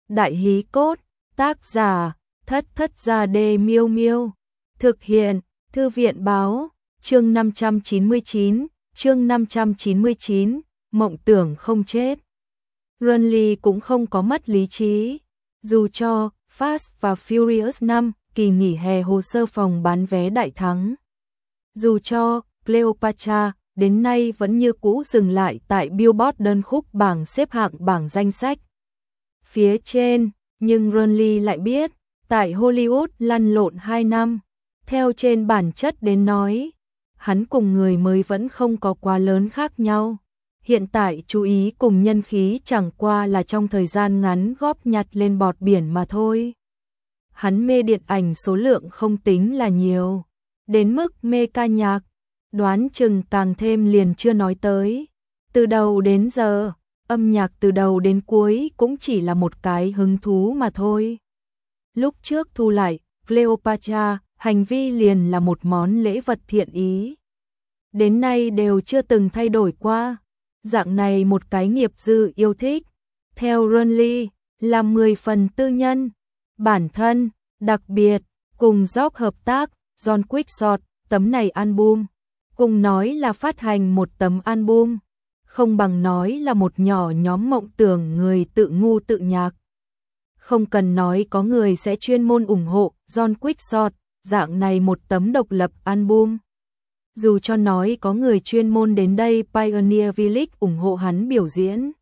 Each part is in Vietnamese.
Đại hí cốt, tác giả, Thất Thất Gia Đê Miêu Miêu. Thực hiện, Thư viện báo, chương 599, mộng tưởng không chết. Renly cũng không có mất lý trí. Dù cho Fast và Furious 5 kỳ nghỉ hè hồ sơ phòng bán vé đại thắng. Dù cho Cleopatra đến nay vẫn như cũ dừng lại tại Billboard đơn khúc bảng xếp hạng bảng danh sách phía trên, nhưng Renly lại biết, tại Hollywood lăn lộn 2 năm, theo trên bản chất đến nói, hắn cùng người mới vẫn không có quá lớn khác nhau. Hiện tại chú ý cùng nhân khí chẳng qua là trong thời gian ngắn góp nhặt lên bọt biển mà thôi. Hắn mê điện ảnh số lượng không tính là nhiều, đến mức mê ca nhạc, đoán chừng càng thêm liền chưa nói tới. Từ đầu đến giờ, âm nhạc từ đầu đến cuối cũng chỉ là một cái hứng thú mà thôi. Lúc trước thu lại, Cleopatra, hành vi liền là một món lễ vật thiện ý. Đến nay đều chưa từng thay đổi qua. Dạng này một cái nghiệp dư yêu thích. Theo Renly, là 10 phần tư nhân. Bản thân, đặc biệt, cùng Jock hợp tác, John Quickshot, tấm này album. Cùng nói là phát hành một tấm album. Không bằng nói là một nhỏ nhóm mộng tưởng người tự ngu tự nhạc. Không cần nói có người sẽ chuyên môn ủng hộ John Quickshot, dạng này một tấm độc lập album. Dù cho nói có người chuyên môn đến đây Pioneer Village ủng hộ hắn biểu diễn,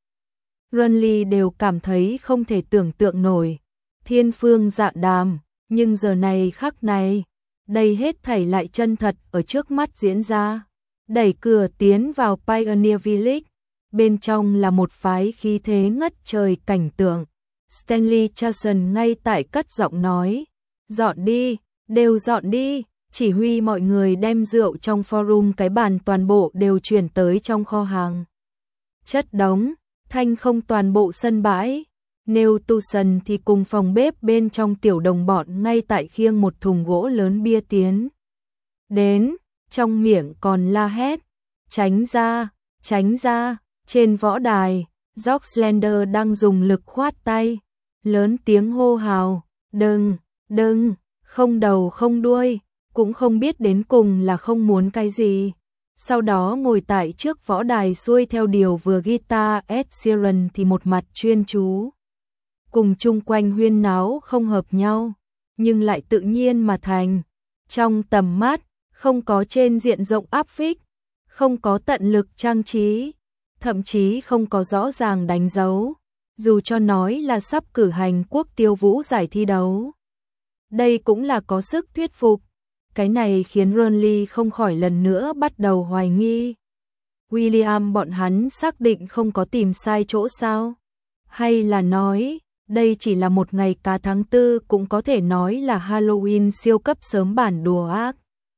Renly đều cảm thấy không thể tưởng tượng nổi. Thiên phương dạ đàm, nhưng giờ này khắc này, đây hết thảy lại chân thật ở trước mắt diễn ra. Đẩy cửa tiến vào Pioneer Village, bên trong là một phái khí thế ngất trời cảnh tượng. Stanley Charson ngay tại cất giọng nói, dọn đi, đều dọn đi, chỉ huy mọi người đem rượu trong forum cái bàn toàn bộ đều chuyển tới trong kho hàng. Chất đống, thanh không toàn bộ sân bãi. Neil Tucson thì cùng phòng bếp bên trong tiểu đồng bọn ngay tại khiêng một thùng gỗ lớn bia tiến đến, trong miệng còn la hét, tránh ra, tránh ra. Trên võ đài, Jock Slender đang dùng lực khoát tay, lớn tiếng hô hào, đừng, đừng, không đầu không đuôi, cũng không biết đến cùng là không muốn cái gì. Sau đó ngồi tại trước võ đài xuôi theo điều vừa guitar. Ed Sheeran thì một mặt chuyên chú. Cùng chung quanh huyên náo không hợp nhau, nhưng lại tự nhiên mà thành. Trong tầm mắt, không có trên diện rộng áp phích, không có tận lực trang trí, thậm chí không có rõ ràng đánh dấu, dù cho nói là sắp cử hành quốc tiêu vũ giải thi đấu. Đây cũng là có sức thuyết phục. Cái này khiến Renly không khỏi lần nữa bắt đầu hoài nghi. William bọn hắn xác định không có tìm sai chỗ sao? Hay là nói, đây chỉ là một ngày cả tháng 4 cũng có thể nói là Halloween siêu cấp sớm bản đùa ác.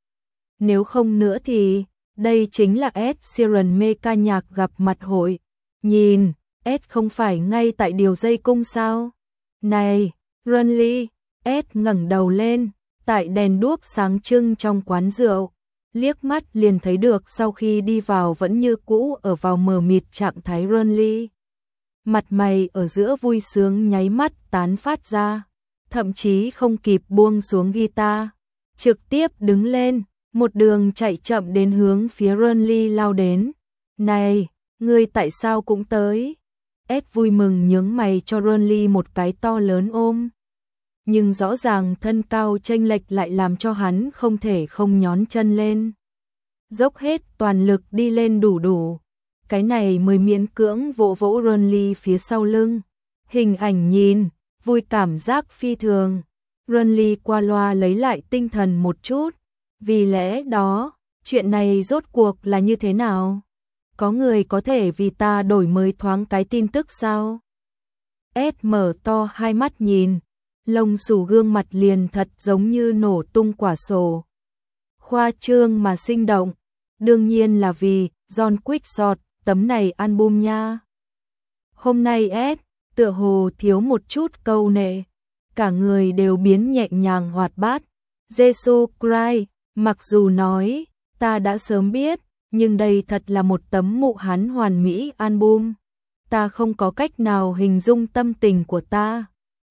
Nếu không nữa thì, đây chính là Ed Sheeran mê ca nhạc gặp mặt hội. Nhìn, Ed không phải ngay tại điều dây cung sao? Này, Renly, Ed ngẩng đầu lên, tại đèn đuốc sáng trưng trong quán rượu, liếc mắt liền thấy được sau khi đi vào vẫn như cũ ở vào mờ mịt trạng thái Renly. Mặt mày ở giữa vui sướng nháy mắt tán phát ra, thậm chí không kịp buông xuống guitar, trực tiếp đứng lên, một đường chạy chậm đến hướng phía Renly lao đến. Này, ngươi tại sao cũng tới? Ed vui mừng nhướng mày cho Renly một cái to lớn ôm. Nhưng rõ ràng thân cao chênh lệch lại làm cho hắn không thể không nhón chân lên. Dốc hết toàn lực đi lên đủ. Cái này mới miễn cưỡng vỗ vỗ Renly phía sau lưng. Hình ảnh nhìn, vui cảm giác phi thường. Renly qua loa lấy lại tinh thần một chút. Vì lẽ đó, chuyện này rốt cuộc là như thế nào? Có người có thể vì ta đổi mới thoáng cái tin tức sao? Ed mở to hai mắt nhìn. Lông xù gương mặt liền thật giống như nổ tung quả sổ. Khoa trương mà sinh động, đương nhiên là vì John Quickshot, tấm này album nha. Hôm nay Ed, tựa hồ thiếu một chút câu nệ, cả người đều biến nhẹ nhàng hoạt bát. Jesus Christ, mặc dù nói, ta đã sớm biết, nhưng đây thật là một tấm mụ hắn hoàn mỹ album. Ta không có cách nào hình dung tâm tình của ta.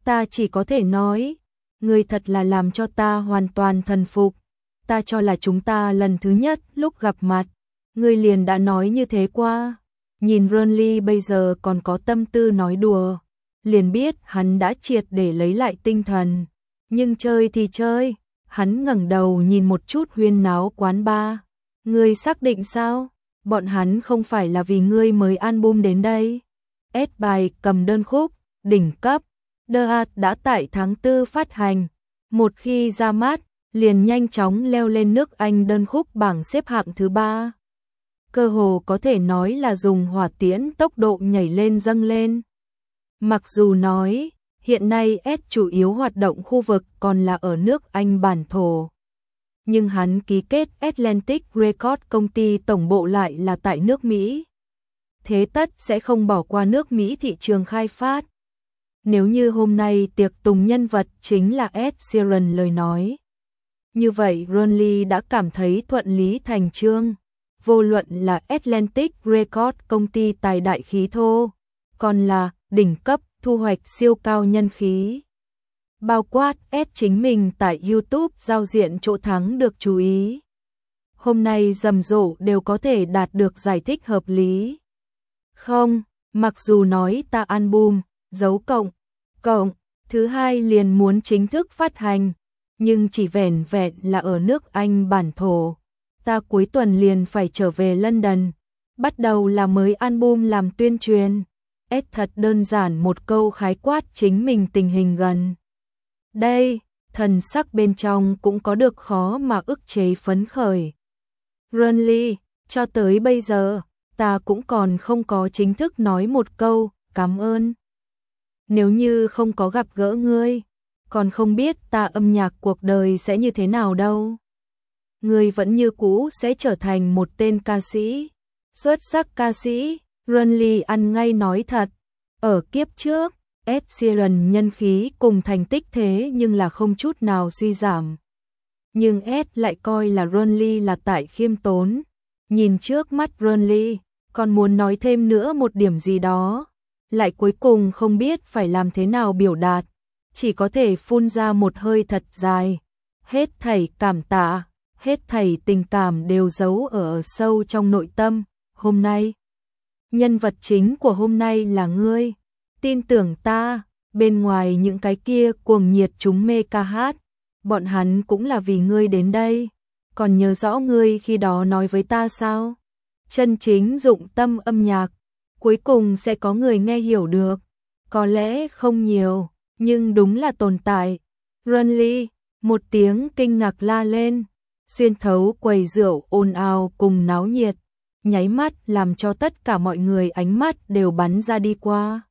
Ta chỉ có thể nói, ngươi thật là làm cho ta hoàn toàn thần phục. Ta cho là chúng ta lần thứ nhất lúc gặp mặt, ngươi liền đã nói như thế qua. Nhìn Renly bây giờ còn có tâm tư nói đùa, liền biết hắn đã triệt để lấy lại tinh thần. Nhưng chơi thì chơi, hắn ngẩng đầu nhìn một chút huyên náo quán bar. Ngươi xác định sao? Bọn hắn không phải là vì ngươi mới album đến đây. S bài cầm đơn khúc, đỉnh cấp. The Art đã tại tháng 4 phát hành. Một khi ra mắt, liền nhanh chóng leo lên nước Anh đơn khúc bảng xếp hạng thứ 3. Cơ hồ có thể nói là dùng hỏa tiễn tốc độ nhảy lên dâng lên. Mặc dù nói, hiện nay S chủ yếu hoạt động khu vực còn là ở nước Anh bản thổ. Nhưng hắn ký kết Atlantic Records công ty tổng bộ lại là tại nước Mỹ. Thế tất sẽ không bỏ qua nước Mỹ thị trường khai phát. Nếu như hôm nay tiệc tùng nhân vật chính là Ed Sheeran lời nói. Như vậy Renly đã cảm thấy thuận lý thành chương. Vô luận là Atlantic Records công ty tài đại khí thô, còn là đỉnh cấp thu hoạch siêu cao nhân khí. Bao quát Ed chính mình tại YouTube giao diện chỗ thắng được chú ý. Hôm nay rầm rộ đều có thể đạt được giải thích hợp lý. Không, mặc dù nói ta album, dấu cộng, thứ hai liền muốn chính thức phát hành, nhưng chỉ vẻn vẹn là ở nước Anh bản thổ. Ta cuối tuần liền phải trở về London, bắt đầu là mới album làm tuyên truyền. Ed thật đơn giản một câu khái quát chính mình tình hình gần đây, thần sắc bên trong cũng có được khó mà ức chế phấn khởi. Renly, cho tới bây giờ, ta cũng còn không có chính thức nói một câu, cảm ơn. Nếu như không có gặp gỡ ngươi, còn không biết ta âm nhạc cuộc đời sẽ như thế nào đâu. Ngươi vẫn như cũ sẽ trở thành một tên ca sĩ, xuất sắc ca sĩ. Renly ăn ngay nói thật, ở kiếp trước, Ed Sheeran nhân khí cùng thành tích thế nhưng là không chút nào suy giảm. Nhưng Ed lại coi là Renly là tại khiêm tốn. Nhìn trước mắt Renly, còn muốn nói thêm nữa một điểm gì đó, lại cuối cùng không biết phải làm thế nào biểu đạt, chỉ có thể phun ra một hơi thật dài. Hết thảy cảm tạ, hết thảy tình cảm đều giấu ở sâu trong nội tâm. Hôm nay, nhân vật chính của hôm nay là ngươi. Tin tưởng ta, bên ngoài những cái kia cuồng nhiệt chúng mê ca hát, bọn hắn cũng là vì ngươi đến đây. Còn nhớ rõ ngươi khi đó nói với ta sao? Chân chính dụng tâm âm nhạc, cuối cùng sẽ có người nghe hiểu được. Có lẽ không nhiều, nhưng đúng là tồn tại. Renly, một tiếng kinh ngạc la lên, xuyên thấu quầy rượu ồn ào cùng náo nhiệt, nháy mắt làm cho tất cả mọi người ánh mắt đều bắn ra đi qua.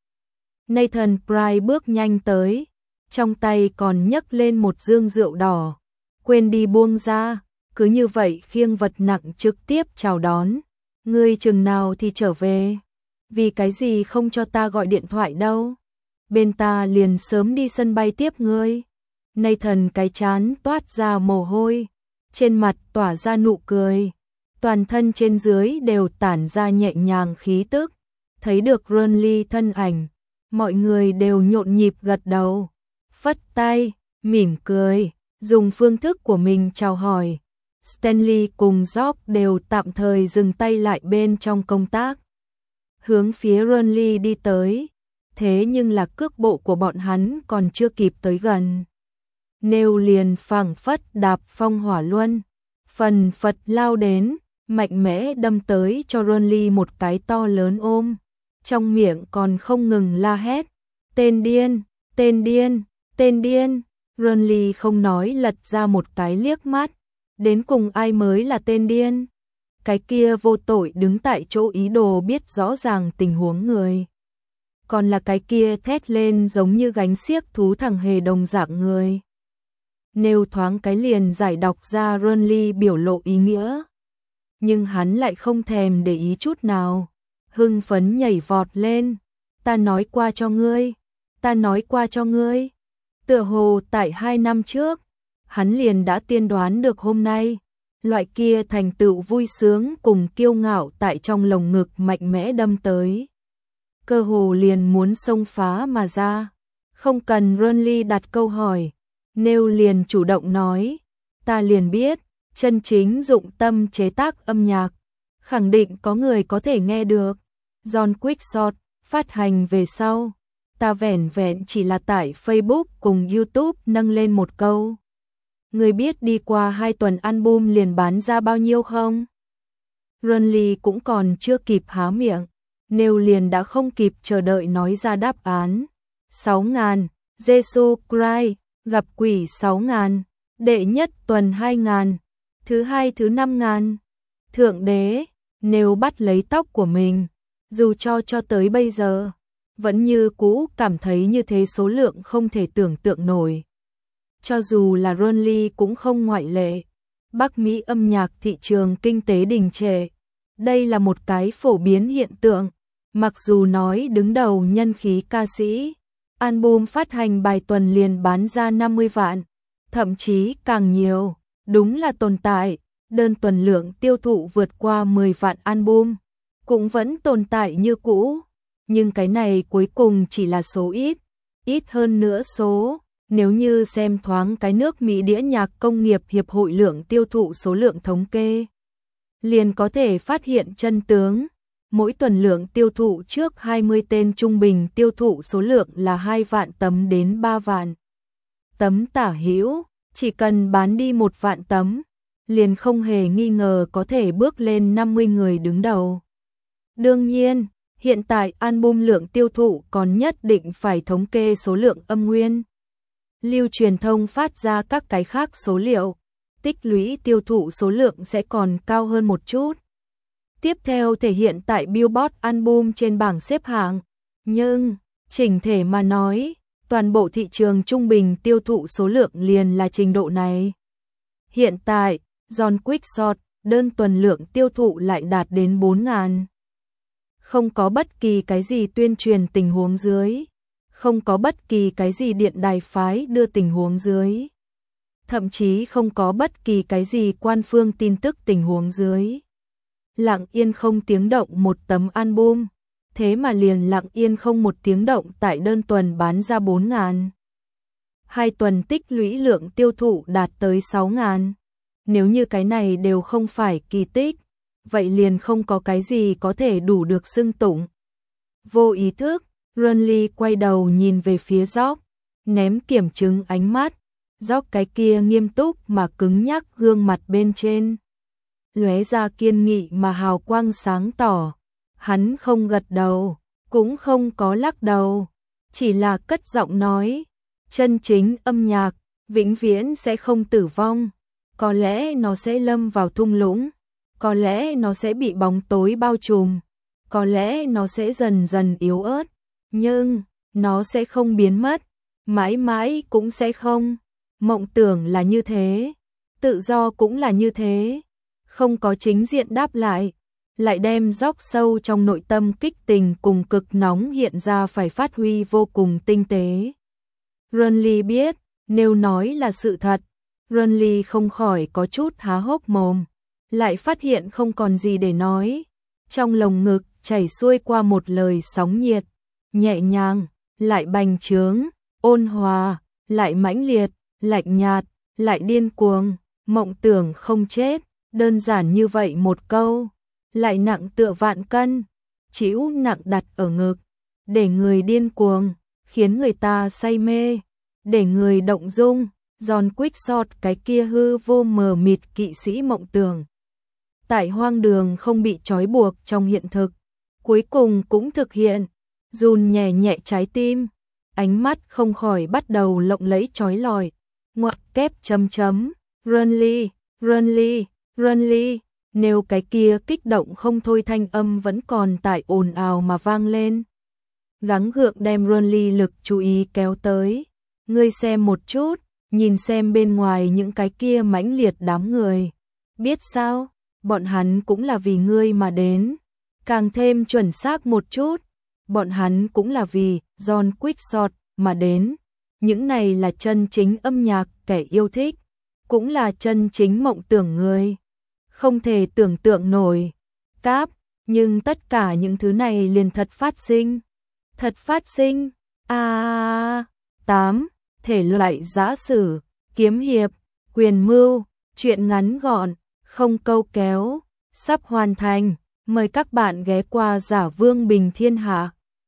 Nathan Pryce bước nhanh tới, trong tay còn nhấc lên một dương rượu đỏ, quên đi buông ra, cứ như vậy khiêng vật nặng trực tiếp chào đón. Ngươi chừng nào thì trở về? Vì cái gì không cho ta gọi điện thoại đâu? Bên ta liền sớm đi sân bay tiếp ngươi. Nathan cái chán toát ra mồ hôi, trên mặt tỏa ra nụ cười, toàn thân trên dưới đều tản ra nhẹ nhàng khí tức. Thấy được Renly thân ảnh, mọi người đều nhộn nhịp gật đầu, phất tay, mỉm cười, dùng phương thức của mình chào hỏi. Stanley cùng Job đều tạm thời dừng tay lại bên trong công tác, hướng phía Renly đi tới. Thế nhưng là cước bộ của bọn hắn còn chưa kịp tới gần, Nêu liền phảng phất đạp phong hỏa luân, phần phật lao đến, mạnh mẽ đâm tới cho Renly một cái to lớn ôm, trong miệng còn không ngừng la hét, tên điên, tên điên, tên điên. Renly không nói lật ra một cái liếc mắt, đến cùng ai mới là tên điên? Cái kia vô tội đứng tại chỗ ý đồ biết rõ ràng tình huống người, còn là cái kia thét lên giống như gánh xiếc thú thằng hề đồng dạng người. Nêu thoáng cái liền giải đọc ra Renly biểu lộ ý nghĩa, nhưng hắn lại không thèm để ý chút nào, hưng phấn nhảy vọt lên. Ta nói qua cho ngươi, ta nói qua cho ngươi. Tựa hồ tại 2 năm trước, hắn liền đã tiên đoán được hôm nay, loại kia thành tựu vui sướng cùng kiêu ngạo tại trong lồng ngực mạnh mẽ đâm tới, cơ hồ liền muốn xông phá mà ra. Không cần Ronly đặt câu hỏi, Neil liền chủ động nói, ta liền biết, chân chính dụng tâm chế tác âm nhạc, khẳng định có người có thể nghe được. John Quickshot phát hành về sau, ta vẻn vẹn chỉ là tải Facebook cùng YouTube nâng lên một câu. Người biết đi qua 2 tuần album liền bán ra bao nhiêu không? Ronly cũng còn chưa kịp há miệng, Neil liền đã không kịp chờ đợi nói ra đáp án. 6.000, Jesus Christ, gặp quỷ 6.000, đệ nhất tuần 2.000, thứ hai thứ 5.000. Thượng đế, Neil bắt lấy tóc của mình, dù cho tới bây giờ, vẫn như cũ cảm thấy như thế số lượng không thể tưởng tượng nổi. Cho dù là Ronly cũng không ngoại lệ. Bắc Mỹ âm nhạc thị trường kinh tế đình trệ. Đây là một cái phổ biến hiện tượng. Mặc dù nói đứng đầu nhân khí ca sĩ, album phát hành bài tuần liền bán ra 50 vạn, thậm chí càng nhiều, đúng là tồn tại. Đơn tuần lượng tiêu thụ vượt qua 10 vạn album, cũng vẫn tồn tại như cũ. Nhưng cái này cuối cùng chỉ là số ít hơn nữa số. Nếu như xem thoáng cái nước Mỹ đĩa nhạc công nghiệp hiệp hội lượng tiêu thụ số lượng thống kê, liền có thể phát hiện chân tướng. Mỗi tuần lượng tiêu thụ trước 20 tên trung bình tiêu thụ số lượng là 2 vạn tấm đến 3 vạn tấm tả hữu, chỉ cần bán đi 1 vạn tấm, liền không hề nghi ngờ có thể bước lên 50 người đứng đầu. Đương nhiên, hiện tại album lượng tiêu thụ còn nhất định phải thống kê số lượng âm nguyên. Lưu truyền thông phát ra các cái khác số liệu, tích lũy tiêu thụ số lượng sẽ còn cao hơn một chút. Tiếp theo thể hiện tại Billboard album trên bảng xếp hạng, nhưng chỉnh thể mà nói, toàn bộ thị trường trung bình tiêu thụ số lượng liền là trình độ này. Hiện tại, John Quickshot, đơn tuần lượng tiêu thụ lại đạt đến 4.000. Không có bất kỳ cái gì tuyên truyền tình huống dưới, không có bất kỳ cái gì điện đài phái đưa tình huống dưới, thậm chí không có bất kỳ cái gì quan phương tin tức tình huống dưới. Lặng yên không tiếng động một tấm album, thế mà liền lặng yên không một tiếng động tại đơn tuần bán ra 4.000. 2 tuần tích lũy lượng tiêu thụ đạt tới 6.000. Nếu như cái này đều không phải kỳ tích, vậy liền không có cái gì có thể đủ được xưng tụng. Vô ý thức, Ronly quay đầu nhìn về phía Jock, ném kiểm chứng ánh mắt. Jock cái kia nghiêm túc mà cứng nhắc gương mặt bên trên, lóe ra kiên nghị mà hào quang sáng tỏ. Hắn không gật đầu, cũng không có lắc đầu, chỉ là cất giọng nói, chân chính âm nhạc, vĩnh viễn sẽ không tử vong. Có lẽ nó sẽ lâm vào thung lũng, có lẽ nó sẽ bị bóng tối bao trùm, có lẽ nó sẽ dần dần yếu ớt, nhưng nó sẽ không biến mất, mãi mãi cũng sẽ không. Mộng tưởng là như thế, tự do cũng là như thế. Không có chính diện đáp lại đem dốc sâu trong nội tâm kích tình cùng cực nóng hiện ra phải phát huy vô cùng tinh tế. Ronly biết, nếu nói là sự thật, Ronly không khỏi có chút há hốc mồm, lại phát hiện không còn gì để nói. Trong lồng ngực chảy xuôi qua một lời sóng nhiệt, nhẹ nhàng, lại bành trướng, ôn hòa, lại mãnh liệt, lạnh nhạt, lại điên cuồng. Mộng tưởng không chết, đơn giản như vậy một câu, lại nặng tựa vạn cân, chịu nặng đặt ở ngực, để người điên cuồng, khiến người ta say mê, để người động dung. John Quickshot cái kia hư vô mờ mịt kỵ sĩ mộng tưởng, tại hoang đường không bị trói buộc trong hiện thực, cuối cùng cũng thực hiện. Run nhẹ nhẹ trái tim, ánh mắt không khỏi bắt đầu lộng lẫy chói lọi, ngoặc kép chấm chấm. Ronly, Ronly, Ronly. Nếu cái kia kích động không thôi thanh âm vẫn còn tại ồn ào mà vang lên, gắng gượng đem Ronly lực chú ý kéo tới. Ngươi xem một chút, nhìn xem bên ngoài những cái kia mãnh liệt đám người. Biết sao, bọn hắn cũng là vì ngươi mà đến. Càng thêm chuẩn xác một chút, bọn hắn cũng là vì John Quickshot mà đến. Những này là chân chính âm nhạc kẻ yêu thích, cũng là chân chính mộng tưởng người. Không thể tưởng tượng nổi. Cáp, nhưng tất cả những thứ này liền thật phát sinh. Thật phát sinh. 8. Thể loại giã sử, kiếm hiệp, quyền mưu, truyện ngắn gọn, không câu kéo, sắp hoàn thành. Mời các bạn ghé qua Giả Vương Bình Thiên Hạ.